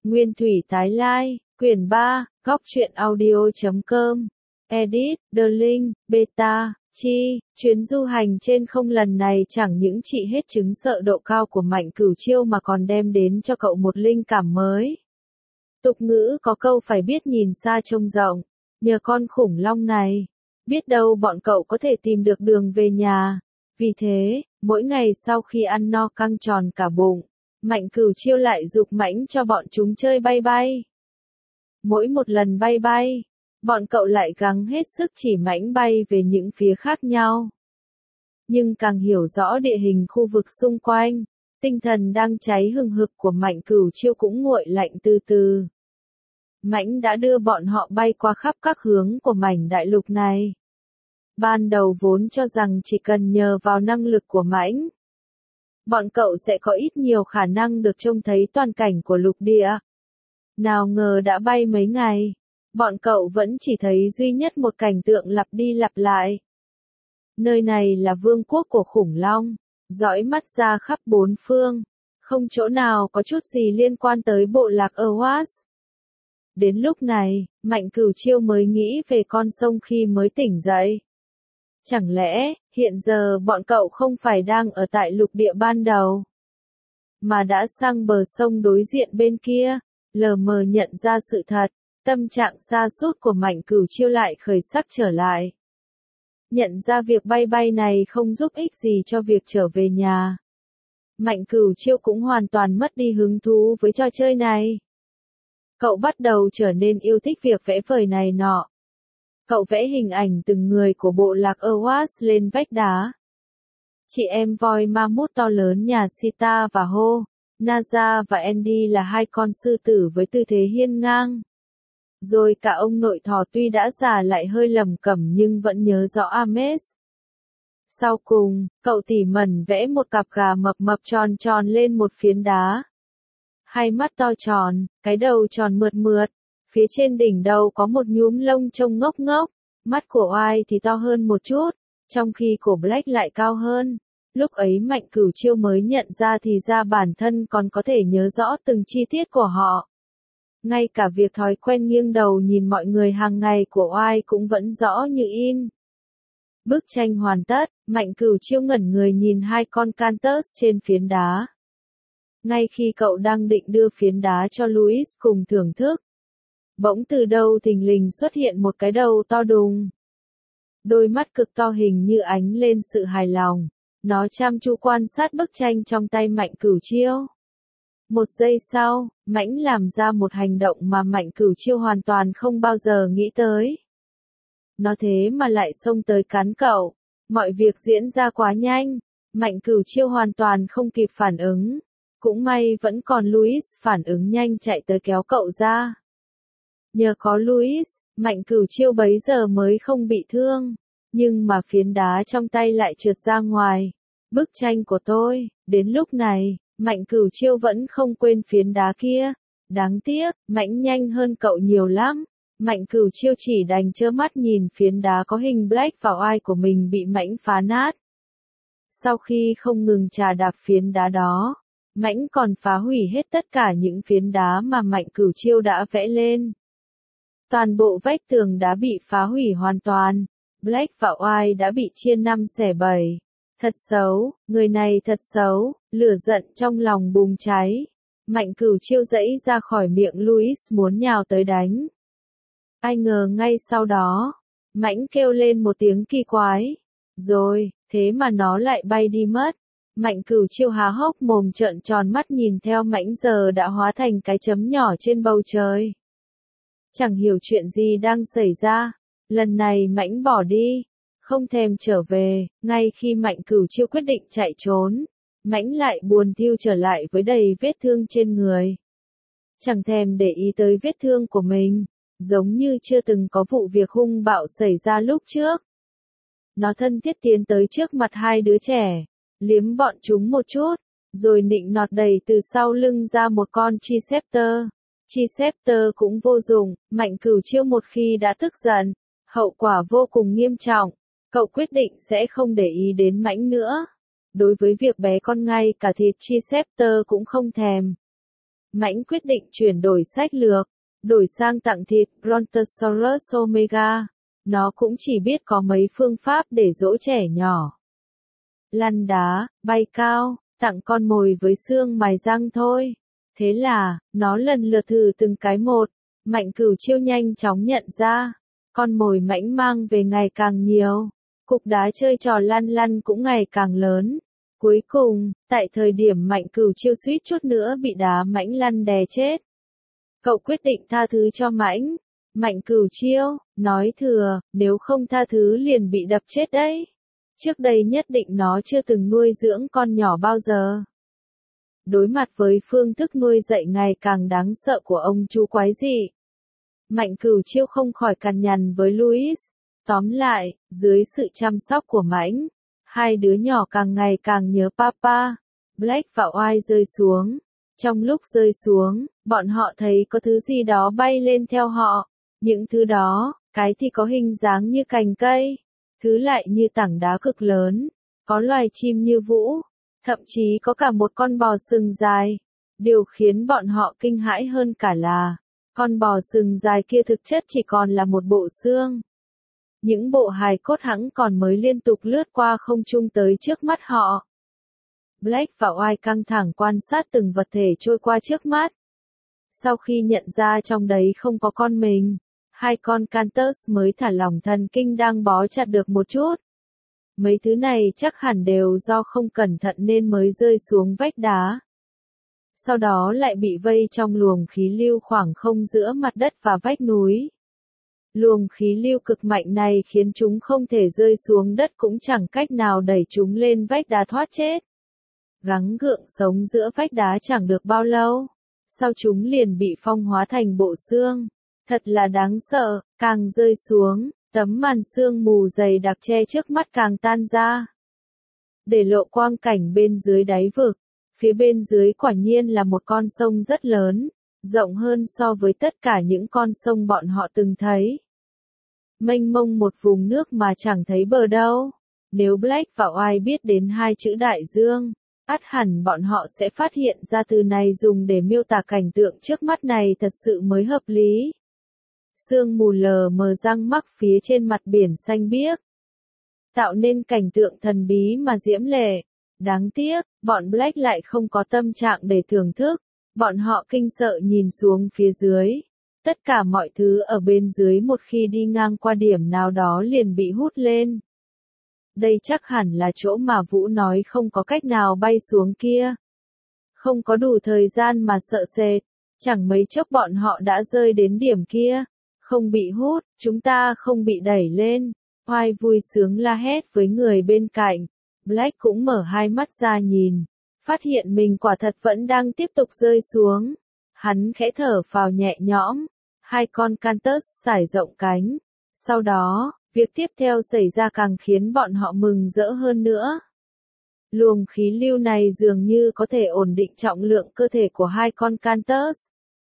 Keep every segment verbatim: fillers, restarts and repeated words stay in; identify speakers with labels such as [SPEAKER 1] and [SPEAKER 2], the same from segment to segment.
[SPEAKER 1] Nguyên thủy tái lai, quyển ba, góc truyện audio chấm com. Edit, Darling, Beta, Chi, chuyến du hành trên không lần này chẳng những trị hết chứng sợ độ cao của Mạnh Cửu Chiêu mà còn đem đến cho cậu một linh cảm mới. Tục ngữ có câu phải biết nhìn xa trông rộng, nhờ con khủng long này, biết đâu bọn cậu có thể tìm được đường về nhà. Vì thế, mỗi ngày sau khi ăn no căng tròn cả bụng, Mạnh Cửu Chiêu lại giục mãnh cho bọn chúng chơi bay bay. Mỗi một lần bay bay, bọn cậu lại gắng hết sức chỉ mãnh bay về những phía khác nhau. Nhưng càng hiểu rõ địa hình khu vực xung quanh, tinh thần đang cháy hừng hực của Mạnh Cửu Chiêu cũng nguội lạnh từ từ. Mãnh đã đưa bọn họ bay qua khắp các hướng của mảnh đại lục này. Ban đầu vốn cho rằng chỉ cần nhờ vào năng lực của mãnh, bọn cậu sẽ có ít nhiều khả năng được trông thấy toàn cảnh của lục địa. Nào ngờ đã bay mấy ngày, bọn cậu vẫn chỉ thấy duy nhất một cảnh tượng lặp đi lặp lại. Nơi này là vương quốc của khủng long, dõi mắt ra khắp bốn phương, không chỗ nào có chút gì liên quan tới bộ lạc Awas. Đến lúc này, Mạnh Cửu Chiêu mới nghĩ về con sông khi mới tỉnh dậy. Chẳng lẽ, hiện giờ bọn cậu không phải đang ở tại lục địa ban đầu, mà đã sang bờ sông đối diện bên kia, lờ mờ nhận ra sự thật, tâm trạng sa sút của Mạnh Cửu Chiêu lại khởi sắc trở lại. Nhận ra việc bay bay này không giúp ích gì cho việc trở về nhà. Mạnh Cửu Chiêu cũng hoàn toàn mất đi hứng thú với trò chơi này. Cậu bắt đầu trở nên yêu thích việc vẽ vời này nọ. Cậu vẽ hình ảnh từng người của bộ lạc Awas lên vách đá. Chị em voi ma mút to lớn nhà Sita và Ho, Naza và Andy là hai con sư tử với tư thế hiên ngang. Rồi cả ông nội thỏ tuy đã già lại hơi lầm cẩm nhưng vẫn nhớ rõ Ames. Sau cùng, cậu tỉ mẩn vẽ một cặp gà mập mập tròn tròn lên một phiến đá. Hai mắt to tròn, cái đầu tròn mượt mượt, phía trên đỉnh đầu có một nhúm lông trông ngốc ngốc, mắt của oai thì to hơn một chút, trong khi của Black lại cao hơn. Lúc ấy Mạnh Cửu Chiêu mới nhận ra thì ra bản thân còn có thể nhớ rõ từng chi tiết của họ. Ngay cả việc thói quen nghiêng đầu nhìn mọi người hàng ngày của oai cũng vẫn rõ như in. Bức tranh hoàn tất, Mạnh Cửu Chiêu ngẩn người nhìn hai con Cantus trên phiến đá. Ngay khi cậu đang định đưa phiến đá cho Louis cùng thưởng thức, bỗng từ đâu thình lình xuất hiện một cái đầu to đùng. Đôi mắt cực to hình như ánh lên sự hài lòng, nó chăm chú quan sát bức tranh trong tay Mạnh Cửu Chiêu. Một giây sau, mãnh làm ra một hành động mà Mạnh Cửu Chiêu hoàn toàn không bao giờ nghĩ tới. Nó thế mà lại xông tới cắn cậu. Mọi việc diễn ra quá nhanh, Mạnh Cửu Chiêu hoàn toàn không kịp phản ứng. Cũng may vẫn còn Louis phản ứng nhanh chạy tới kéo cậu ra. Nhờ có Louis, Mạnh Cửu Chiêu bấy giờ mới không bị thương. Nhưng mà phiến đá trong tay lại trượt ra ngoài. Bức tranh của tôi, đến lúc này, Mạnh Cửu Chiêu vẫn không quên phiến đá kia. Đáng tiếc, mãnh nhanh hơn cậu nhiều lắm. Mạnh Cửu Chiêu chỉ đành trơ mắt nhìn phiến đá có hình Black và oai của mình bị mãnh phá nát. Sau khi không ngừng chà đạp phiến đá đó, mãnh còn phá hủy hết tất cả những phiến đá mà Mạnh Cửu Chiêu đã vẽ lên. Toàn bộ vách tường đá bị phá hủy hoàn toàn. Black và oai đã bị chia năm xẻ bảy. Thật xấu, người này thật xấu, lửa giận trong lòng bùng cháy. Mạnh Cửu Chiêu giãy ra khỏi miệng Louis muốn nhào tới đánh. Ai ngờ ngay sau đó, mãnh kêu lên một tiếng kỳ quái. Rồi, thế mà nó lại bay đi mất. Mạnh Cửu Chiêu há hốc mồm trợn tròn mắt nhìn theo mãnh giờ đã hóa thành cái chấm nhỏ trên bầu trời. Chẳng hiểu chuyện gì đang xảy ra. Lần này mãnh bỏ đi, không thèm trở về. Ngay khi Mạnh Cửu Chiêu quyết định chạy trốn, mãnh lại buồn thiu trở lại với đầy vết thương trên người. Chẳng thèm để ý tới vết thương của mình, giống như chưa từng có vụ việc hung bạo xảy ra lúc trước. Nó thân thiết tiến tới trước mặt hai đứa trẻ, liếm bọn chúng một chút, rồi nịnh nọt đẩy từ sau lưng ra một con Chicepter. Chicepter cũng vô dụng, Mạnh Cửu Chiêu một khi đã tức giận, hậu quả vô cùng nghiêm trọng. Cậu quyết định sẽ không để ý đến mãnh nữa. Đối với việc bé con ngay cả thịt Chicepter cũng không thèm. Mãnh quyết định chuyển đổi sách lược, đổi sang tặng thịt Brontosaurus Omega. Nó cũng chỉ biết có mấy phương pháp để dỗ trẻ nhỏ. Lăn đá, bay cao, tặng con mồi với xương mài răng thôi. Thế là, nó lần lượt thử từng cái một. Mạnh Cửu Chiêu nhanh chóng nhận ra, con mồi Mãnh mang về ngày càng nhiều. Cục đá chơi trò lăn lăn cũng ngày càng lớn. Cuối cùng, tại thời điểm Mạnh Cửu Chiêu suýt chút nữa bị đá Mãnh lăn đè chết, cậu quyết định tha thứ cho Mãnh. Mạnh Cửu Chiêu nói thừa, nếu không tha thứ liền bị đập chết đấy. Trước đây nhất định nó chưa từng nuôi dưỡng con nhỏ bao giờ. Đối mặt với phương thức nuôi dạy ngày càng đáng sợ của ông chú quái dị, Mạnh Cửu Chiêu không khỏi cằn nhằn với Louis. Tóm lại, dưới sự chăm sóc của Mãnh, hai đứa nhỏ càng ngày càng nhớ papa. Black và White rơi xuống. Trong lúc rơi xuống, bọn họ thấy có thứ gì đó bay lên theo họ. Những thứ đó, cái thì có hình dáng như cành cây, thứ lại như tảng đá cực lớn, có loài chim như vũ, thậm chí có cả một con bò sừng dài. Điều khiến bọn họ kinh hãi hơn cả là, con bò sừng dài kia thực chất chỉ còn là một bộ xương. Những bộ hài cốt hẵng còn mới liên tục lướt qua không trung tới trước mắt họ. Black và White căng thẳng quan sát từng vật thể trôi qua trước mắt. Sau khi nhận ra trong đấy không có con mình, hai con Cantus mới thả lỏng thần kinh đang bó chặt được một chút. Mấy thứ này chắc hẳn đều do không cẩn thận nên mới rơi xuống vách đá. Sau đó lại bị vây trong luồng khí lưu khoảng không giữa mặt đất và vách núi. Luồng khí lưu cực mạnh này khiến chúng không thể rơi xuống đất cũng chẳng cách nào đẩy chúng lên vách đá thoát chết. Gắng gượng sống giữa vách đá chẳng được bao lâu, sau chúng liền bị phong hóa thành bộ xương. Thật là đáng sợ, càng rơi xuống, tấm màn sương mù dày đặc che trước mắt càng tan ra, để lộ quang cảnh bên dưới đáy vực. Phía bên dưới quả nhiên là một con sông rất lớn, rộng hơn so với tất cả những con sông bọn họ từng thấy. Mênh mông một vùng nước mà chẳng thấy bờ đâu. Nếu Black và White biết đến hai chữ đại dương, ắt hẳn bọn họ sẽ phát hiện ra từ này dùng để miêu tả cảnh tượng trước mắt này thật sự mới hợp lý. Sương mù lờ mờ răng mắc phía trên mặt biển xanh biếc, tạo nên cảnh tượng thần bí mà diễm lệ. Đáng tiếc, bọn Black lại không có tâm trạng để thưởng thức. Bọn họ kinh sợ nhìn xuống phía dưới. Tất cả mọi thứ ở bên dưới một khi đi ngang qua điểm nào đó liền bị hút lên. Đây chắc hẳn là chỗ mà Vũ nói không có cách nào bay xuống kia. Không có đủ thời gian mà sợ sệt, chẳng mấy chốc bọn họ đã rơi đến điểm kia. Không bị hút, chúng ta không bị đẩy lên. White vui sướng la hét với người bên cạnh. Black cũng mở hai mắt ra nhìn, phát hiện mình quả thật vẫn đang tiếp tục rơi xuống. Hắn khẽ thở phào nhẹ nhõm. Hai con Cantus sải rộng cánh. Sau đó, việc tiếp theo xảy ra càng khiến bọn họ mừng rỡ hơn nữa. Luồng khí lưu này dường như có thể ổn định trọng lượng cơ thể của hai con Cantus,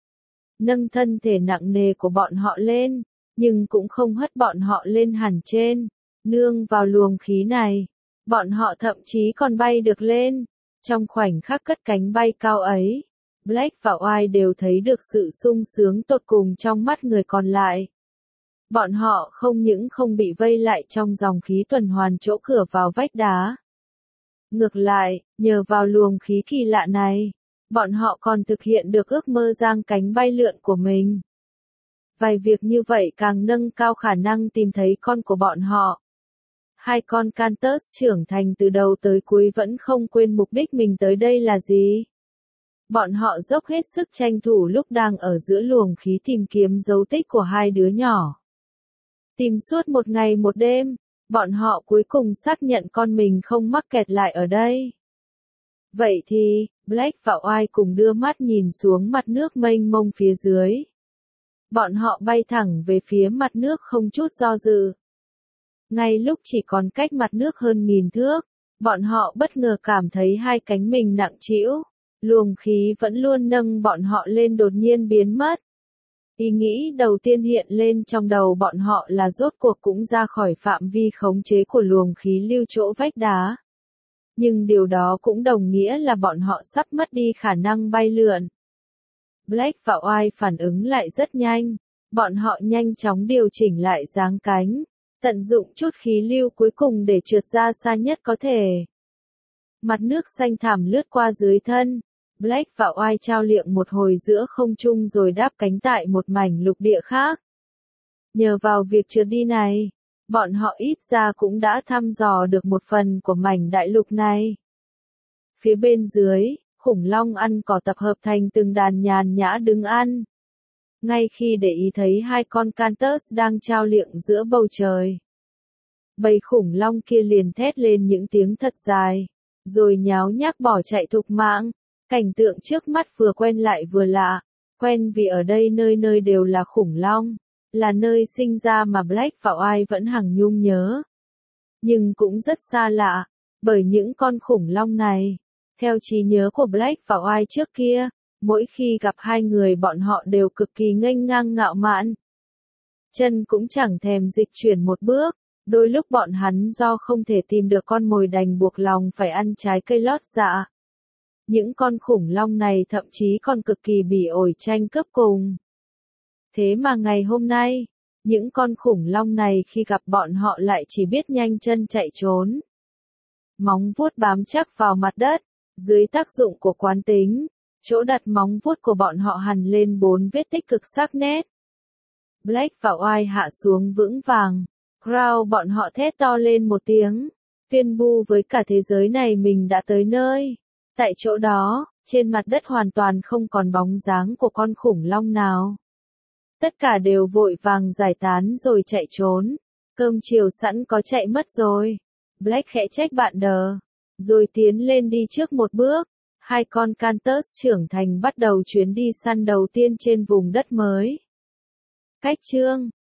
[SPEAKER 1] nâng thân thể nặng nề của bọn họ lên, nhưng cũng không hất bọn họ lên hẳn trên. Nương vào luồng khí này, bọn họ thậm chí còn bay được lên. Trong khoảnh khắc cất cánh bay cao ấy, Black và White đều thấy được sự sung sướng tột cùng trong mắt người còn lại. Bọn họ không những không bị vây lại trong dòng khí tuần hoàn chỗ cửa vào vách đá. Ngược lại, nhờ vào luồng khí kỳ lạ này, bọn họ còn thực hiện được ước mơ giang cánh bay lượn của mình. Vài việc như vậy càng nâng cao khả năng tìm thấy con của bọn họ. Hai con Cantus trưởng thành từ đầu tới cuối vẫn không quên mục đích mình tới đây là gì. Bọn họ dốc hết sức tranh thủ lúc đang ở giữa luồng khí tìm kiếm dấu tích của hai đứa nhỏ. Tìm suốt một ngày một đêm, bọn họ cuối cùng xác nhận con mình không mắc kẹt lại ở đây. Vậy thì, Black và White cùng đưa mắt nhìn xuống mặt nước mênh mông phía dưới. Bọn họ bay thẳng về phía mặt nước không chút do dự. Ngay lúc chỉ còn cách mặt nước hơn nghìn thước, bọn họ bất ngờ cảm thấy hai cánh mình nặng trĩu. Luồng khí vẫn luôn nâng bọn họ lên đột nhiên biến mất. Ý nghĩ đầu tiên hiện lên trong đầu bọn họ là rốt cuộc cũng ra khỏi phạm vi khống chế của luồng khí lưu chỗ vách đá. Nhưng điều đó cũng đồng nghĩa là bọn họ sắp mất đi khả năng bay lượn. Black và White phản ứng lại rất nhanh. Bọn họ nhanh chóng điều chỉnh lại dáng cánh, tận dụng chút khí lưu cuối cùng để trượt ra xa nhất có thể. Mặt nước xanh thẳm lướt qua dưới thân. Black và White trao liệng một hồi giữa không trung rồi đáp cánh tại một mảnh lục địa khác. Nhờ vào việc trượt đi này, bọn họ ít ra cũng đã thăm dò được một phần của mảnh đại lục này. Phía bên dưới, khủng long ăn cỏ tập hợp thành từng đàn nhàn nhã đứng ăn. Ngay khi để ý thấy hai con Cantus đang trao liệng giữa bầu trời, bầy khủng long kia liền thét lên những tiếng thật dài, rồi nháo nhác bỏ chạy thục mạng. Cảnh tượng trước mắt vừa quen lại vừa lạ. Quen vì ở đây nơi nơi đều là khủng long, là nơi sinh ra mà Black và White vẫn hằng nhung nhớ. Nhưng cũng rất xa lạ, bởi những con khủng long này, theo trí nhớ của Black và White trước kia, mỗi khi gặp hai người bọn họ đều cực kỳ nghênh ngang ngạo mạn. Chân cũng chẳng thèm dịch chuyển một bước, đôi lúc bọn hắn do không thể tìm được con mồi đành buộc lòng phải ăn trái cây lót dạ. Những con khủng long này thậm chí còn cực kỳ bỉ ổi tranh cướp cùng. Thế mà ngày hôm nay, những con khủng long này khi gặp bọn họ lại chỉ biết nhanh chân chạy trốn. Móng vuốt bám chắc vào mặt đất, dưới tác dụng của quán tính, chỗ đặt móng vuốt của bọn họ hằn lên bốn vết tích cực sắc nét. Black và White hạ xuống vững vàng, Crow bọn họ thét to lên một tiếng, tuyên bố với cả thế giới này mình đã tới nơi. Tại chỗ đó, trên mặt đất hoàn toàn không còn bóng dáng của con khủng long nào. Tất cả đều vội vàng giải tán rồi chạy trốn. Cơm chiều sẵn có chạy mất rồi. Black khẽ trách bạn đờ, rồi tiến lên đi trước một bước. Hai con Cantus trưởng thành bắt đầu chuyến đi săn đầu tiên trên vùng đất mới. Cách chương